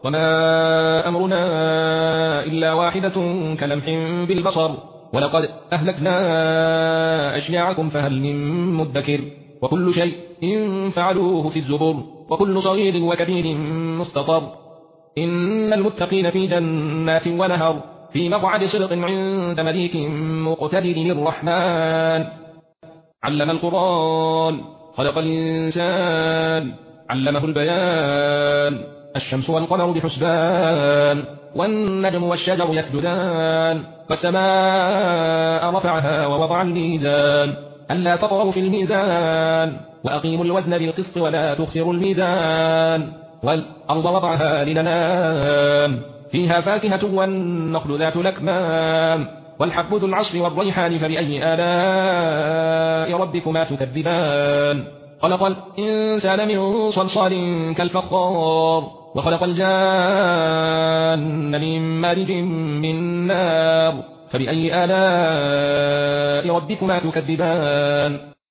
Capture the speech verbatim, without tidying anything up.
وما أمرنا إلا واحدة كلمح بالبصر ولقد أهلكنا أشياعكم فهل من مدكر وكل شيء فعلوه في الزبر وكل صغير وكبير مستطر إن المتقين في جنات ونهر في مقعد صدق عند مليك مقتدر الرحمن علم القرآن خلق الإنسان علمه البيان الشمس والقمر بحسبان والنجم والشجر يسجدان والسماء رفعها ووضع الميزان ألا تطغوا في الميزان وأقيموا الوزن بالقسط ولا تخسروا الميزان والأرض وضعها للنام فيها فاكهة والنخل ذات الأكمام والحب ذو العصف والريحان فبأي آلاء ربكما تكذبان خلق الإنسان من صلصال كالفخار وخلق الجان من مارج من نار فبأي آلاء ربكما تكذبان